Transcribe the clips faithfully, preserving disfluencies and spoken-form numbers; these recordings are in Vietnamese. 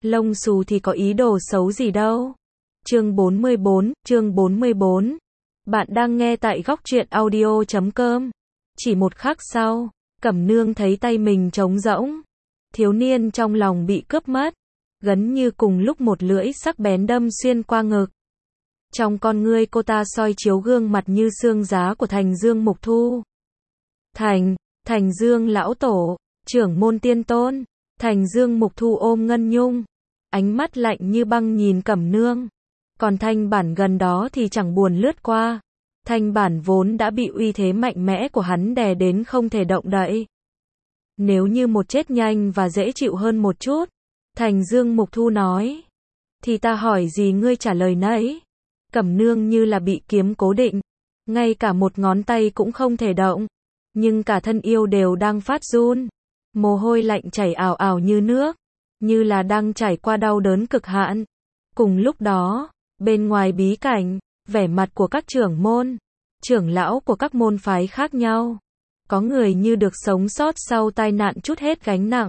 Lông xù thì có ý đồ xấu gì đâu. Chương bốn mươi bốn, chương bốn mươi bốn. Bạn đang nghe tại góc truyện audio chấm com. Chỉ một khắc sau, Cẩm Nương thấy tay mình trống rỗng. Thiếu niên trong lòng bị cướp mất. Gần như cùng lúc một lưỡi sắc bén đâm xuyên qua ngực. Trong con ngươi cô ta soi chiếu gương mặt như xương giá của Thành Dương Mục Thu. Thành, Thành Dương lão tổ, trưởng môn tiên tôn. Thành Dương Mục Thu ôm Ngân Nhung, ánh mắt lạnh như băng nhìn Cẩm Nương. Còn Thanh Bản gần đó thì chẳng buồn lướt qua. Thanh Bản vốn đã bị uy thế mạnh mẽ của hắn đè đến không thể động đậy. Nếu như một chết nhanh và dễ chịu hơn một chút, Thành Dương Mục Thu nói, thì ta hỏi gì ngươi trả lời nấy. Cẩm Nương như là bị kiếm cố định, ngay cả một ngón tay cũng không thể động, nhưng cả thân yêu đều đang phát run. Mồ hôi lạnh chảy ào ào như nước, như là đang trải qua đau đớn cực hạn. Cùng lúc đó, bên ngoài bí cảnh, vẻ mặt của các trưởng môn, trưởng lão của các môn phái khác nhau. Có người như được sống sót sau tai nạn trút hết gánh nặng.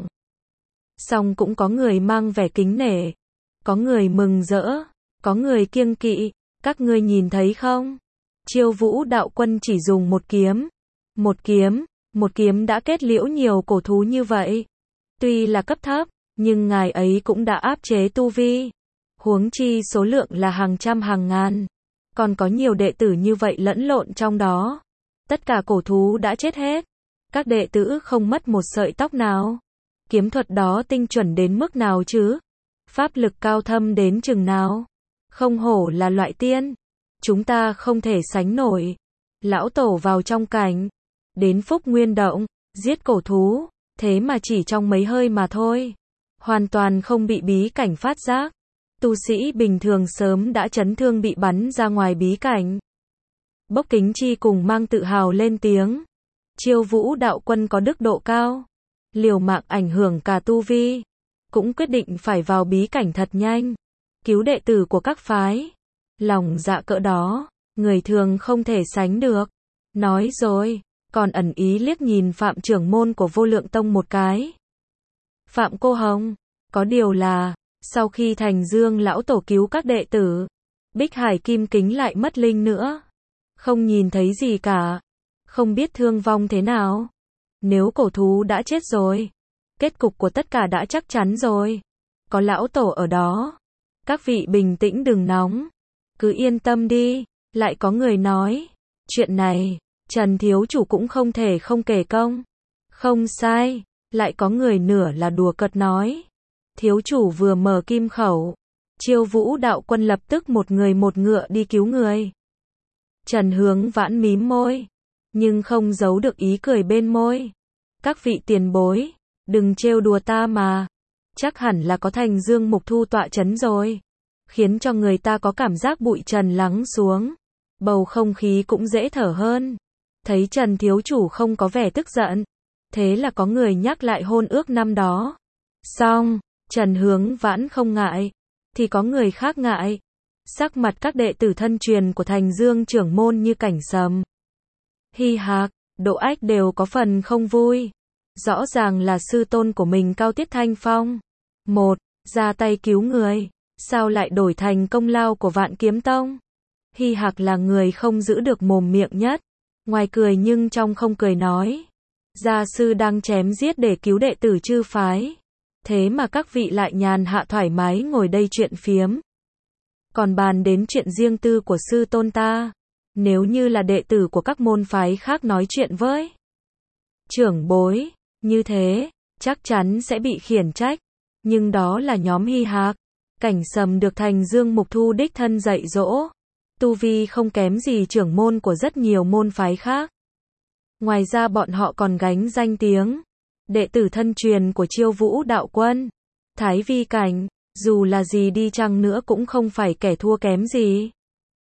Song cũng có người mang vẻ kính nể, có người mừng rỡ, có người kiêng kỵ. Các ngươi nhìn thấy không? Chiêu Vũ đạo quân chỉ dùng một kiếm. Một kiếm, một kiếm đã kết liễu nhiều cổ thú như vậy. Tuy là cấp thấp, nhưng ngài ấy cũng đã áp chế tu vi. Huống chi số lượng là hàng trăm hàng ngàn. Còn có nhiều đệ tử như vậy lẫn lộn trong đó. Tất cả cổ thú đã chết hết. Các đệ tử không mất một sợi tóc nào. Kiếm thuật đó tinh chuẩn đến mức nào chứ? Pháp lực cao thâm đến chừng nào? Không hổ là loại tiên. Chúng ta không thể sánh nổi. Lão tổ vào trong cảnh. Đến Phúc Nguyên Động, giết cổ thú. Thế mà chỉ trong mấy hơi mà thôi. Hoàn toàn không bị bí cảnh phát giác. Tu sĩ bình thường sớm đã chấn thương bị bắn ra ngoài bí cảnh. Bốc Kính Chi cùng mang tự hào lên tiếng. Chiêu Vũ đạo quân có đức độ cao. Liều mạng ảnh hưởng cả tu vi. Cũng quyết định phải vào bí cảnh thật nhanh. Cứu đệ tử của các phái. Lòng dạ cỡ đó, người thường không thể sánh được. Nói rồi, còn ẩn ý liếc nhìn Phạm trưởng môn của Vô Lượng Tông một cái. Phạm cô Hồng, có điều là, sau khi Thành Dương lão tổ cứu các đệ tử, Bích Hải Kim Kính lại mất linh nữa. Không nhìn thấy gì cả. Không biết thương vong thế nào. Nếu cổ thú đã chết rồi, kết cục của tất cả đã chắc chắn rồi. Có lão tổ ở đó. Các vị bình tĩnh đừng nóng. Cứ yên tâm đi. Lại có người nói. Chuyện này, Trần thiếu chủ cũng không thể không kể công. Không sai. Lại có người nửa là đùa cợt nói. Thiếu chủ vừa mở kim khẩu. Chiêu Vũ đạo quân lập tức một người một ngựa đi cứu người. Trần Hướng Vãn mím môi. Nhưng không giấu được ý cười bên môi. Các vị tiền bối. Đừng trêu đùa ta mà. Chắc hẳn là có Thành Dương Mục Thu tọa chấn rồi. Khiến cho người ta có cảm giác bụi trần lắng xuống. Bầu không khí cũng dễ thở hơn. Thấy Trần thiếu chủ không có vẻ tức giận. Thế là có người nhắc lại hôn ước năm đó. Xong, Trần Hướng Vãn không ngại. Thì có người khác ngại. Sắc mặt các đệ tử thân truyền của Thành Dương trưởng môn như cảnh sầm. Hi Hạc, Độ Ách đều có phần không vui. Rõ ràng là sư tôn của mình Cao Tiết Thanh Phong. Một, ra tay cứu người. Sao lại đổi thành công lao của Vạn Kiếm Tông? Hi Hạc là người không giữ được mồm miệng nhất. Ngoài cười nhưng trong không cười nói. Gia sư đang chém giết để cứu đệ tử chư phái. Thế mà các vị lại nhàn hạ thoải mái ngồi đây chuyện phiếm. Còn bàn đến chuyện riêng tư của sư tôn ta. Nếu như là đệ tử của các môn phái khác nói chuyện với trưởng bối, như thế, chắc chắn sẽ bị khiển trách. Nhưng đó là nhóm Hi Hạc. Cảnh sầm được Thành Dương Mục Thu đích thân dạy dỗ. Tu vi không kém gì trưởng môn của rất nhiều môn phái khác. Ngoài ra bọn họ còn gánh danh tiếng. Đệ tử thân truyền của Chiêu Vũ đạo quân. Thái Vi Cảnh, dù là gì đi chăng nữa cũng không phải kẻ thua kém gì.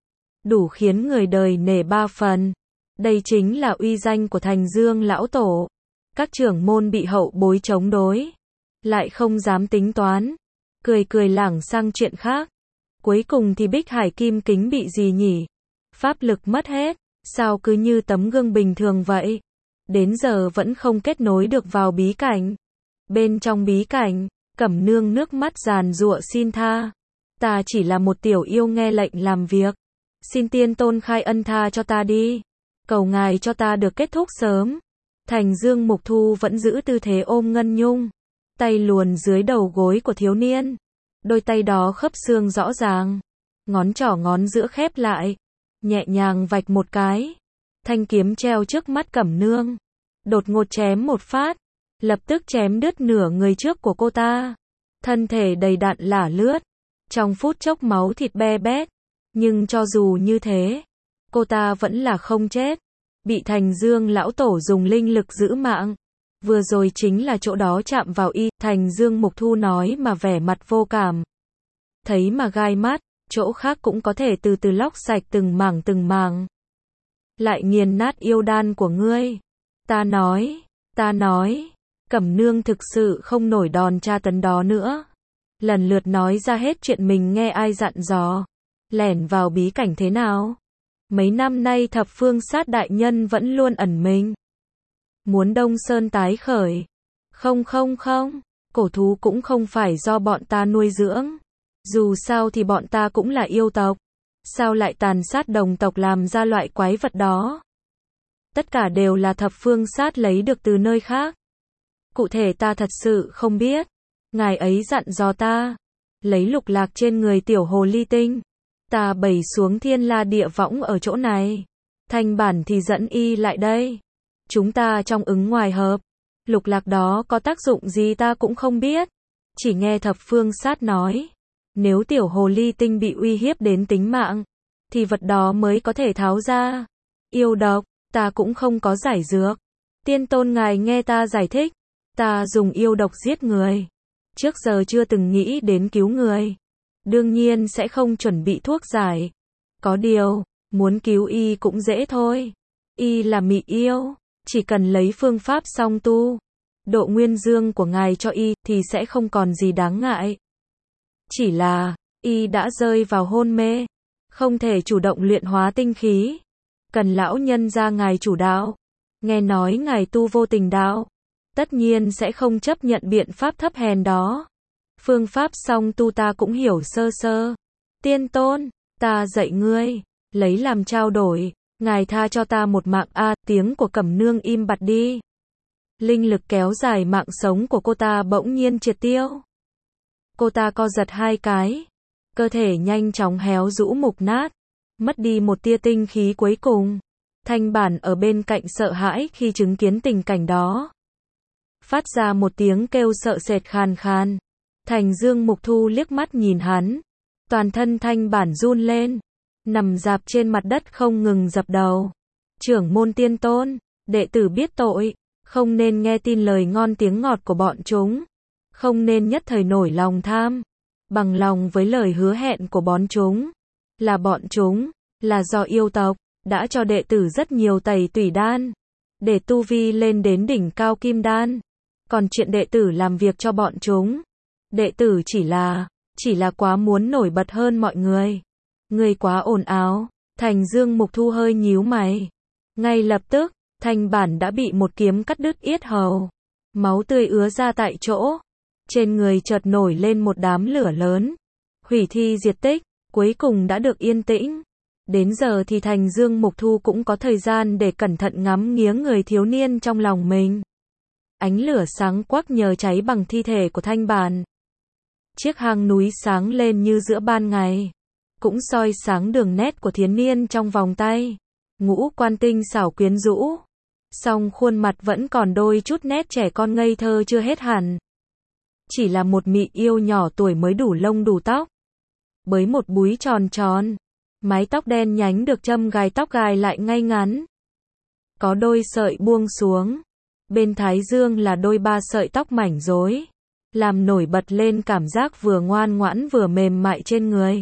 Đủ khiến người đời nể ba phần. Đây chính là uy danh của Thành Dương lão tổ. Các trưởng môn bị hậu bối chống đối. Lại không dám tính toán. Cười cười lảng sang chuyện khác. Cuối cùng thì Bích Hải Kim Kính bị gì nhỉ? Pháp lực mất hết. Sao cứ như tấm gương bình thường vậy? Đến giờ vẫn không kết nối được vào bí cảnh. Bên trong bí cảnh, Cẩm nương nước mắt giàn giụa xin tha. Ta chỉ là một tiểu yêu nghe lệnh làm việc. Xin tiên tôn khai ân tha cho ta đi. Cầu ngài cho ta được kết thúc sớm. Thành Dương Mục Thu vẫn giữ tư thế ôm Ngân Nhung. Tay luồn dưới đầu gối của thiếu niên. Đôi tay đó khớp xương rõ ràng. Ngón trỏ ngón giữa khép lại. Nhẹ nhàng vạch một cái. Thanh kiếm treo trước mắt Cẩm nương. Đột ngột chém một phát. Lập tức chém đứt nửa người trước của cô ta. Thân thể đầy đạn lả lướt. Trong phút chốc máu thịt be bét. Nhưng cho dù như thế, cô ta vẫn là không chết. Bị Thành Dương lão tổ dùng linh lực giữ mạng. Vừa rồi chính là chỗ đó chạm vào y. Thành Dương Mục Thu nói mà vẻ mặt vô cảm. Thấy mà gai mắt. Chỗ khác cũng có thể từ từ lóc sạch từng mảng từng mảng. Lại nghiền nát yêu đan của ngươi. Ta nói, ta nói. Cẩm nương thực sự không nổi đòn tra tấn đó nữa. Lần lượt nói ra hết chuyện mình nghe ai dặn dò. Lẻn vào bí cảnh thế nào. Mấy năm nay thập phương sát đại nhân vẫn luôn ẩn mình. Muốn Đông Sơn tái khởi. Không không không. Cổ thú cũng không phải do bọn ta nuôi dưỡng. Dù sao thì bọn ta cũng là yêu tộc. Sao lại tàn sát đồng tộc làm ra loại quái vật đó. Tất cả đều là thập phương sát lấy được từ nơi khác. Cụ thể ta thật sự không biết. Ngài ấy dặn dò ta. Lấy lục lạc trên người tiểu hồ ly tinh. Ta bày xuống thiên la địa võng ở chỗ này. Thanh bản thì dẫn y lại đây. Chúng ta trong ứng ngoài hợp. Lục lạc đó có tác dụng gì ta cũng không biết. Chỉ nghe thập phương sát nói. Nếu tiểu hồ ly tinh bị uy hiếp đến tính mạng. Thì vật đó mới có thể tháo ra. Yêu độc, ta cũng không có giải dược. Tiên tôn ngài nghe ta giải thích. Ta dùng yêu độc giết người. Trước giờ chưa từng nghĩ đến cứu người. Đương nhiên sẽ không chuẩn bị thuốc giải. Có điều, muốn cứu y cũng dễ thôi. Y là mị yêu. Chỉ cần lấy phương pháp song tu. Độ nguyên dương của ngài cho y thì sẽ không còn gì đáng ngại. Chỉ là, y đã rơi vào hôn mê. Không thể chủ động luyện hóa tinh khí. Cần lão nhân ra ngài chủ đạo. Nghe nói ngài tu vô tình đạo. Tất nhiên sẽ không chấp nhận biện pháp thấp hèn đó. Phương pháp song tu ta cũng hiểu sơ sơ. Tiên tôn, ta dạy ngươi. Lấy làm trao đổi. Ngài tha cho ta một mạng a. Tiếng của Cẩm nương im bặt đi. Linh lực kéo dài mạng sống của cô ta bỗng nhiên triệt tiêu. Cô ta co giật hai cái. Cơ thể nhanh chóng héo rũ mục nát. Mất đi một tia tinh khí cuối cùng. Thanh bản ở bên cạnh sợ hãi khi chứng kiến tình cảnh đó. Phát ra một tiếng kêu sợ sệt khàn khàn. Thành Dương Mục Thu liếc mắt nhìn hắn. Toàn thân thanh bản run lên. Nằm dạp trên mặt đất không ngừng dập đầu. Trưởng môn tiên tôn, đệ tử biết tội. Không nên nghe tin lời ngon tiếng ngọt của bọn chúng. Không nên nhất thời nổi lòng tham. Bằng lòng với lời hứa hẹn của bọn chúng. Là bọn chúng, là do yêu tộc, đã cho đệ tử rất nhiều tẩy tủy đan. Để tu vi lên đến đỉnh cao kim đan. Còn chuyện đệ tử làm việc cho bọn chúng. Đệ tử chỉ là, chỉ là quá muốn nổi bật hơn mọi người. Người quá ồn ào. Thành Dương Mục Thu hơi nhíu mày. Ngay lập tức, thanh bản đã bị một kiếm cắt đứt yết hầu. Máu tươi ứa ra tại chỗ. Trên người chợt nổi lên một đám lửa lớn. Hủy thi diệt tích, cuối cùng đã được yên tĩnh. Đến giờ thì Thành Dương Mục Thu cũng có thời gian để cẩn thận ngắm nghía người thiếu niên trong lòng mình. Ánh lửa sáng quắc nhờ cháy bằng thi thể của thanh bản. Chiếc hang núi sáng lên như giữa ban ngày. Cũng soi sáng đường nét của thiếu niên trong vòng tay. Ngũ quan tinh xảo quyến rũ. Song khuôn mặt vẫn còn đôi chút nét trẻ con ngây thơ chưa hết hẳn. Chỉ là một mị yêu nhỏ tuổi mới đủ lông đủ tóc. Bới một búi tròn tròn. Mái tóc đen nhánh được châm gài tóc gài lại ngay ngắn. Có đôi sợi buông xuống. Bên thái dương là đôi ba sợi tóc mảnh rối. Làm nổi bật lên cảm giác vừa ngoan ngoãn vừa mềm mại trên người.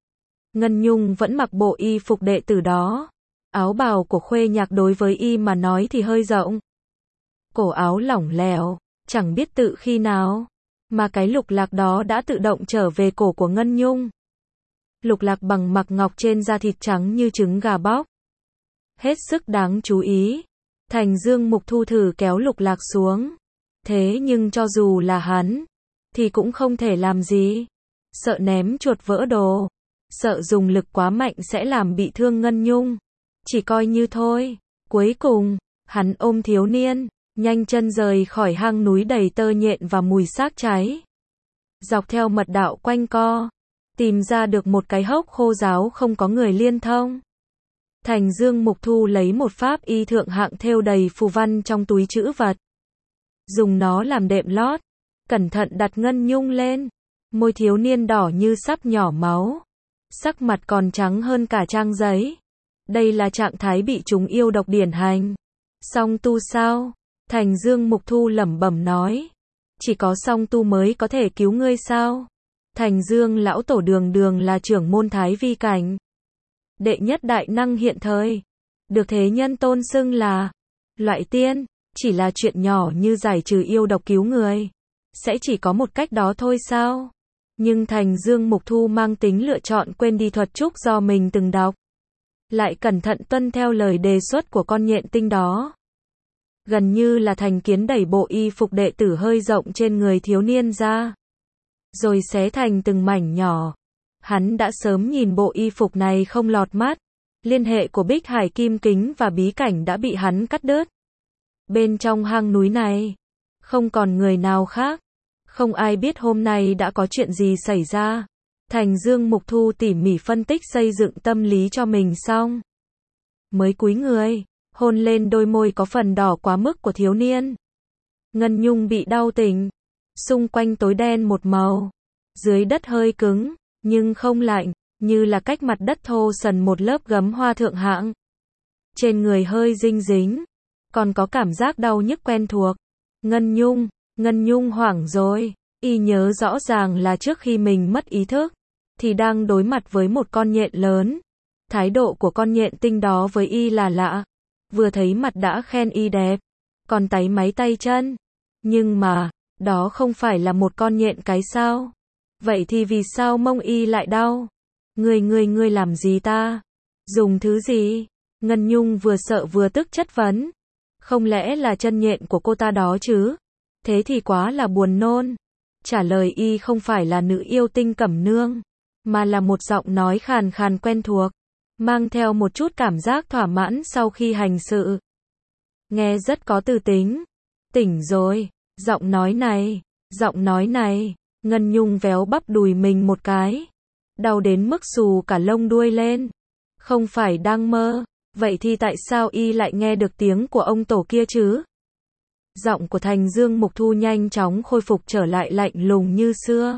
Ngân Nhung vẫn mặc bộ y phục đệ tử đó. Áo bào của Khuê Nhạc đối với y mà nói thì hơi rộng. Cổ áo lỏng lẻo, chẳng biết tự khi nào. Mà cái lục lạc đó đã tự động trở về cổ của Ngân Nhung. Lục lạc bằng mặc ngọc trên da thịt trắng như trứng gà bóc. Hết sức đáng chú ý. Thành Dương Mục Thu thử kéo lục lạc xuống. Thế nhưng cho dù là hắn, thì cũng không thể làm gì. Sợ ném chuột vỡ đồ. Sợ dùng lực quá mạnh sẽ làm bị thương Ngân Nhung. Chỉ coi như thôi. Cuối cùng, hắn ôm thiếu niên, nhanh chân rời khỏi hang núi đầy tơ nhện và mùi xác cháy. Dọc theo mật đạo quanh co, tìm ra được một cái hốc khô ráo không có người liên thông. Thành Dương Mục Thu lấy một pháp y thượng hạng thêu đầy phù văn trong túi trữ vật. Dùng nó làm đệm lót, cẩn thận đặt Ngân Nhung lên. Môi thiếu niên đỏ như sắp nhỏ máu. Sắc mặt còn trắng hơn cả trang giấy. Đây là trạng thái bị chúng yêu độc điển hành. Song tu sao? Thành Dương Mục Thu lẩm bẩm nói. Chỉ có song tu mới có thể cứu ngươi sao? Thành Dương lão tổ đường đường là trưởng môn thái vi cảnh. Đệ nhất đại năng hiện thời. Được thế nhân tôn xưng là loại tiên. Chỉ là chuyện nhỏ như giải trừ yêu độc cứu người. Sẽ chỉ có một cách đó thôi sao? Nhưng Thành Dương Mục Thu mang tính lựa chọn quên đi thuật trúc do mình từng đọc. Lại cẩn thận tuân theo lời đề xuất của con nhện tinh đó. Gần như là thành kiến đẩy bộ y phục đệ tử hơi rộng trên người thiếu niên ra. Rồi xé thành từng mảnh nhỏ. Hắn đã sớm nhìn bộ y phục này không lọt mắt. Liên hệ của Bích Hải Kim Kính và bí cảnh đã bị hắn cắt đứt. Bên trong hang núi này, không còn người nào khác. Không ai biết hôm nay đã có chuyện gì xảy ra. Thành Dương Mục Thu tỉ mỉ phân tích xây dựng tâm lý cho mình xong. Mới cúi người, hôn lên đôi môi có phần đỏ quá mức của thiếu niên. Ngân Nhung bị đau tỉnh. Xung quanh tối đen một màu. Dưới đất hơi cứng, nhưng không lạnh, như là cách mặt đất thô sần một lớp gấm hoa thượng hạng. Trên người hơi dinh dính, còn có cảm giác đau nhức quen thuộc. Ngân Nhung, Ngân Nhung hoảng rồi. Y nhớ rõ ràng là trước khi mình mất ý thức, thì đang đối mặt với một con nhện lớn. Thái độ của con nhện tinh đó với Y là lạ. Vừa thấy mặt đã khen Y đẹp, còn táy máy tay chân. Nhưng mà, đó không phải là một con nhện cái sao? Vậy thì vì sao mông Y lại đau? Ngươi ngươi ngươi làm gì ta? Dùng thứ gì? Ngân Nhung vừa sợ vừa tức chất vấn. Không lẽ là chân nhện của cô ta đó chứ? Thế thì quá là buồn nôn. Trả lời Y không phải là nữ yêu tinh Cẩm Nương, mà là một giọng nói khàn khàn quen thuộc, mang theo một chút cảm giác thỏa mãn sau khi hành sự. Nghe rất có tư tính. Tỉnh rồi. Giọng nói này, giọng nói này. Ngân Nhung véo bắp đùi mình một cái. Đau đến mức xù cả lông đuôi lên. Không phải đang mơ. Vậy thì tại sao Y lại nghe được tiếng của ông tổ kia chứ? Giọng của Thành Dương Mục Thu nhanh chóng khôi phục trở lại lạnh lùng như xưa.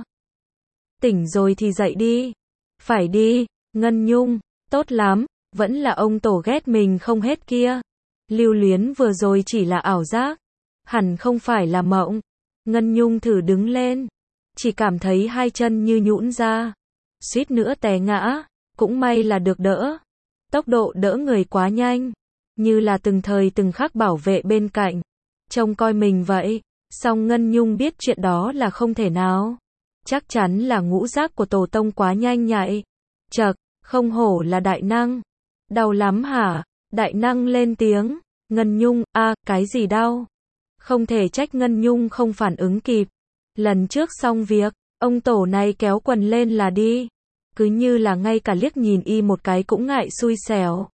Tỉnh rồi thì dậy đi. Phải đi, Ngân Nhung, tốt lắm, vẫn là ông tổ ghét mình không hết kia. Lưu luyến vừa rồi chỉ là ảo giác, hẳn không phải là mộng. Ngân Nhung thử đứng lên, chỉ cảm thấy hai chân như nhũn ra, suýt nữa té ngã, cũng may là được đỡ. Tốc độ đỡ người quá nhanh, như là từng thời từng khắc bảo vệ bên cạnh, trông coi mình vậy. Song Ngân Nhung biết chuyện đó là không thể nào. Chắc chắn là ngũ giác của tổ tông quá nhanh nhạy. Chậc, không hổ là đại năng. Đau lắm hả? Đại năng lên tiếng. Ngân Nhung, a à, cái gì đau? Không thể trách Ngân Nhung không phản ứng kịp. Lần trước xong việc, ông tổ này kéo quần lên là đi. Cứ như là ngay cả liếc nhìn Y một cái cũng ngại xui xẻo.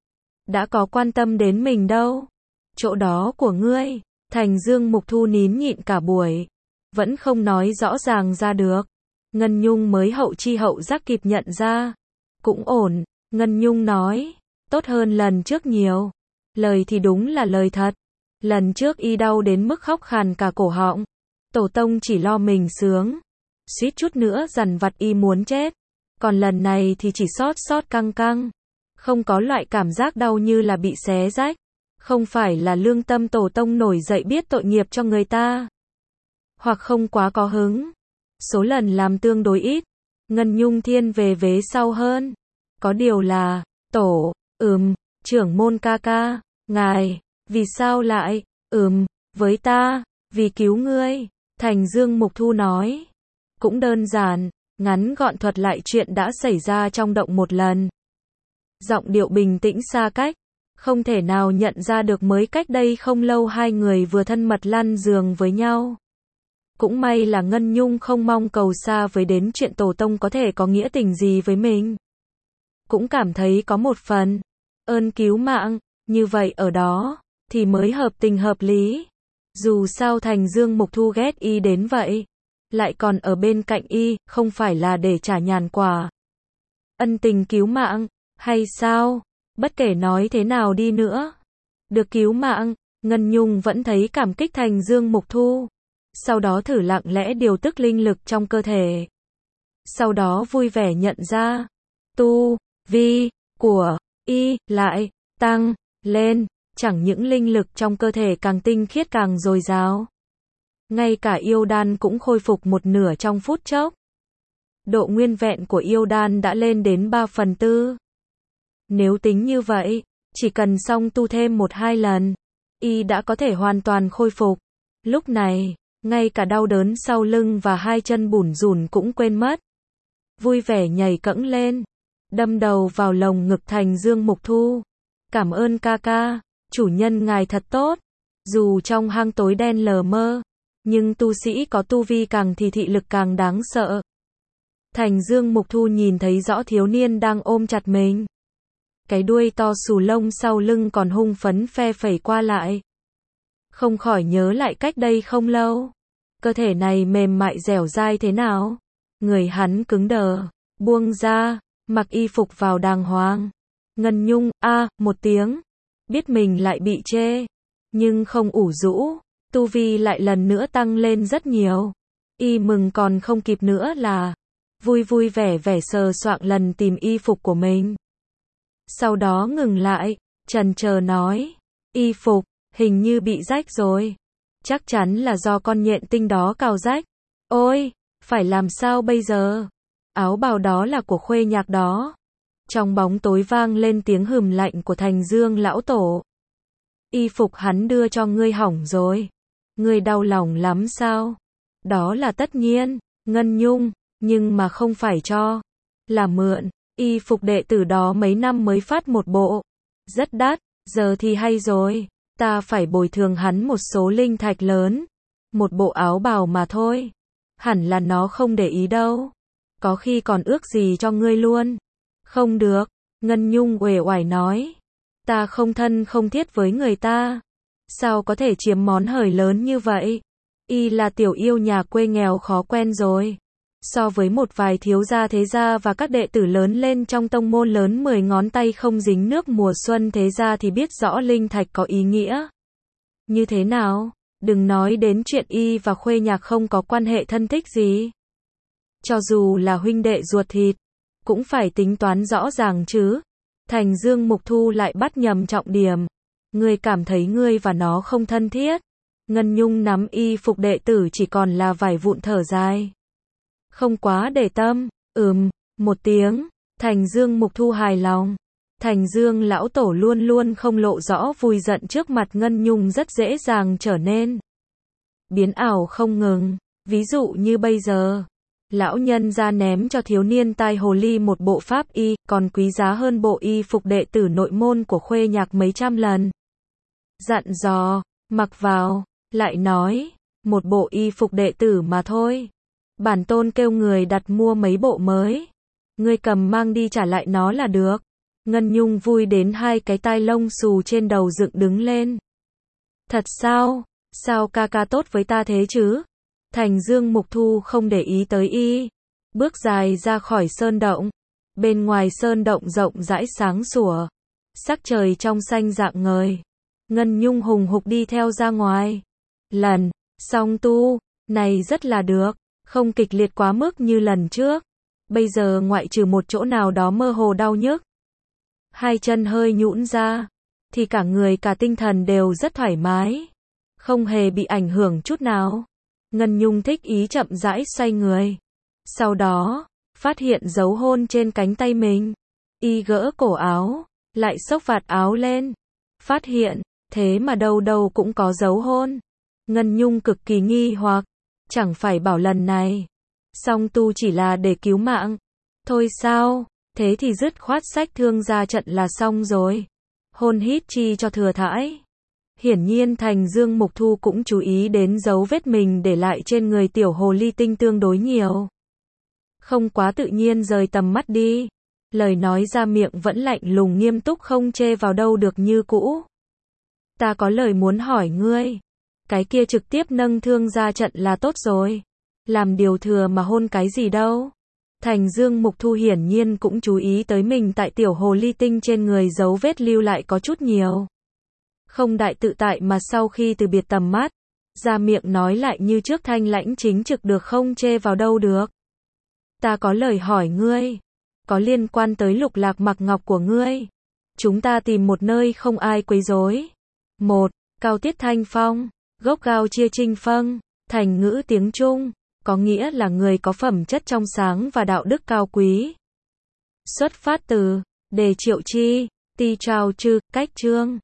Đã có quan tâm đến mình đâu. Chỗ đó của ngươi. Thành Dương Mục Thu nín nhịn cả buổi, vẫn không nói rõ ràng ra được. Ngân Nhung mới hậu chi hậu giác kịp nhận ra. Cũng ổn, Ngân Nhung nói. Tốt hơn lần trước nhiều. Lời thì đúng là lời thật. Lần trước Y đau đến mức khóc khàn cả cổ họng. Tổ tông chỉ lo mình sướng, suýt chút nữa dằn vặt Y muốn chết. Còn lần này thì chỉ xót xót căng căng. Không có loại cảm giác đau như là bị xé rách. Không phải là lương tâm tổ tông nổi dậy biết tội nghiệp cho người ta, hoặc không quá có hứng. Số lần làm tương đối ít. Ngân Nhung thiên về vế sau hơn. Có điều là, tổ, ừm, trưởng môn ca ca, ngài, vì sao lại, ừm, với ta, vì cứu ngươi. Thành Dương Mục Thu nói. Cũng đơn giản, ngắn gọn thuật lại chuyện đã xảy ra trong động một lần. Giọng điệu bình tĩnh xa cách. Không thể nào nhận ra được mới cách đây không lâu hai người vừa thân mật lăn giường với nhau. Cũng may là Ngân Nhung không mong cầu xa với đến chuyện tổ tông có thể có nghĩa tình gì với mình. Cũng cảm thấy có một phần ơn cứu mạng, như vậy ở đó thì mới hợp tình hợp lý. Dù sao Thành Dương Mục Thu ghét y đến vậy, lại còn ở bên cạnh y, không phải là để trả nhàn quả. Ân tình cứu mạng, hay sao? Bất kể nói thế nào đi nữa, được cứu mạng, Ngân Nhung vẫn thấy cảm kích Thành Dương Mục Thu. Sau đó thử lặng lẽ điều tức linh lực trong cơ thể. Sau đó vui vẻ nhận ra, tu vi của y lại tăng lên, chẳng những linh lực trong cơ thể càng tinh khiết càng dồi dào. Ngay cả yêu đan cũng khôi phục một nửa trong phút chốc. Độ nguyên vẹn của yêu đan đã lên đến ba phần tư. Nếu tính như vậy, chỉ cần song tu thêm một hai lần, y đã có thể hoàn toàn khôi phục. Lúc này, ngay cả đau đớn sau lưng và hai chân bủn rủn cũng quên mất. Vui vẻ nhảy cẫng lên, đâm đầu vào lồng ngực Thành Dương Mục Thu. Cảm ơn ca ca, chủ nhân ngài thật tốt. Dù trong hang tối đen lờ mơ, nhưng tu sĩ có tu vi càng thì thị lực càng đáng sợ. Thành Dương Mục Thu nhìn thấy rõ thiếu niên đang ôm chặt mình. Cái đuôi to xù lông sau lưng còn hung phấn phe phẩy qua lại. Không khỏi nhớ lại cách đây không lâu. Cơ thể này mềm mại dẻo dai thế nào. Người hắn cứng đờ, buông ra, mặc y phục vào đàng hoàng. Ngân Nhung, a, à, một tiếng. Biết mình lại bị chê. Nhưng không ủ rũ, tu vi lại lần nữa tăng lên rất nhiều. Y mừng còn không kịp nữa là vui vui vẻ vẻ sờ soạng lần tìm y phục của mình. Sau đó ngừng lại, chần chờ nói, y phục, hình như bị rách rồi. Chắc chắn là do con nhện tinh đó cào rách. Ôi, phải làm sao bây giờ? Áo bào đó là của Khuê Nhạc đó. Trong bóng tối vang lên tiếng hừm lạnh của Thành Dương lão tổ. Y phục hắn đưa cho ngươi hỏng rồi. Ngươi đau lòng lắm sao? Đó là tất nhiên, Ngân Nhung, nhưng mà không phải cho, là mượn. Y phục đệ tử đó mấy năm mới phát một bộ. Rất đắt, giờ thì hay rồi. Ta phải bồi thường hắn một số linh thạch lớn. Một bộ áo bào mà thôi. Hẳn là nó không để ý đâu. Có khi còn ước gì cho ngươi luôn. Không được, Ngân Nhung uể oải nói. Ta không thân không thiết với người ta. Sao có thể chiếm món hời lớn như vậy? Y là tiểu yêu nhà quê nghèo khó quen rồi. So với một vài thiếu gia thế gia và các đệ tử lớn lên trong tông môn lớn mười ngón tay không dính nước mùa xuân thế gia thì biết rõ linh thạch có ý nghĩa như thế nào. Đừng nói đến chuyện y và Khuê Nhạc không có quan hệ thân thích gì. Cho dù là huynh đệ ruột thịt, cũng phải tính toán rõ ràng chứ. Thành Dương Mục Thu lại bắt nhầm trọng điểm. Ngươi cảm thấy ngươi và nó không thân thiết. Ngân Nhung nắm y phục đệ tử chỉ còn là vài vụn thở dài. Không quá để tâm, ừm, một tiếng, Thành Dương Mục Thu hài lòng. Thành Dương lão tổ luôn luôn không lộ rõ vui giận trước mặt Ngân Nhung rất dễ dàng trở nên biến ảo không ngừng. Ví dụ như bây giờ, lão nhân ra ném cho thiếu niên tai hồ ly một bộ pháp y, còn quý giá hơn bộ y phục đệ tử nội môn của Khuê Nhạc mấy trăm lần. Dặn dò, mặc vào, lại nói, một bộ y phục đệ tử mà thôi. Bản tôn kêu người đặt mua mấy bộ mới. Ngươi cầm mang đi trả lại nó là được. Ngân Nhung vui đến hai cái tai lông xù trên đầu dựng đứng lên. Thật sao? Sao ca ca tốt với ta thế chứ? Thành Dương Mục Thu không để ý tới y. Bước dài ra khỏi sơn động. Bên ngoài sơn động rộng rãi sáng sủa. Sắc trời trong xanh rạng ngời. Ngân Nhung hùng hục đi theo ra ngoài. Lần, song tu, này rất là được. Không kịch liệt quá mức như lần trước. Bây giờ ngoại trừ một chỗ nào đó mơ hồ đau nhức, hai chân hơi nhũn ra, thì cả người cả tinh thần đều rất thoải mái. Không hề bị ảnh hưởng chút nào. Ngân Nhung thích ý chậm rãi xoay người. Sau đó, phát hiện dấu hôn trên cánh tay mình. Y gỡ cổ áo, lại xốc vạt áo lên. Phát hiện, thế mà đâu đâu cũng có dấu hôn. Ngân Nhung cực kỳ nghi hoặc. Chẳng phải bảo lần này song tu chỉ là để cứu mạng thôi sao? Thế thì dứt khoát sách thương ra trận là xong rồi. Hôn hít chi cho thừa thãi. Hiển nhiên Thành Dương Mục Thu cũng chú ý đến dấu vết mình để lại trên người tiểu hồ ly tinh tương đối nhiều. Không quá tự nhiên rời tầm mắt đi. Lời nói ra miệng vẫn lạnh lùng nghiêm túc không chê vào đâu được như cũ. Ta có lời muốn hỏi ngươi. Cái kia trực tiếp nâng thương ra trận là tốt rồi. Làm điều thừa mà hôn cái gì đâu. Thành Dương Mục Thu hiển nhiên cũng chú ý tới mình tại tiểu hồ ly tinh trên người dấu vết lưu lại có chút nhiều. Không đại tự tại mà sau khi từ biệt tầm mắt, ra miệng nói lại như trước thanh lãnh chính trực được không chê vào đâu được. Ta có lời hỏi ngươi. Có liên quan tới lục lạc mặc ngọc của ngươi. Chúng ta tìm một nơi không ai quấy rối. Một. Cao tiết thanh phong. Gốc gao chia trinh phân. Thành ngữ tiếng Trung. Có nghĩa là người có phẩm chất trong sáng và đạo đức cao quý. Xuất phát từ. Đề Triệu Chi. Ti Trào Trư. Cách chương.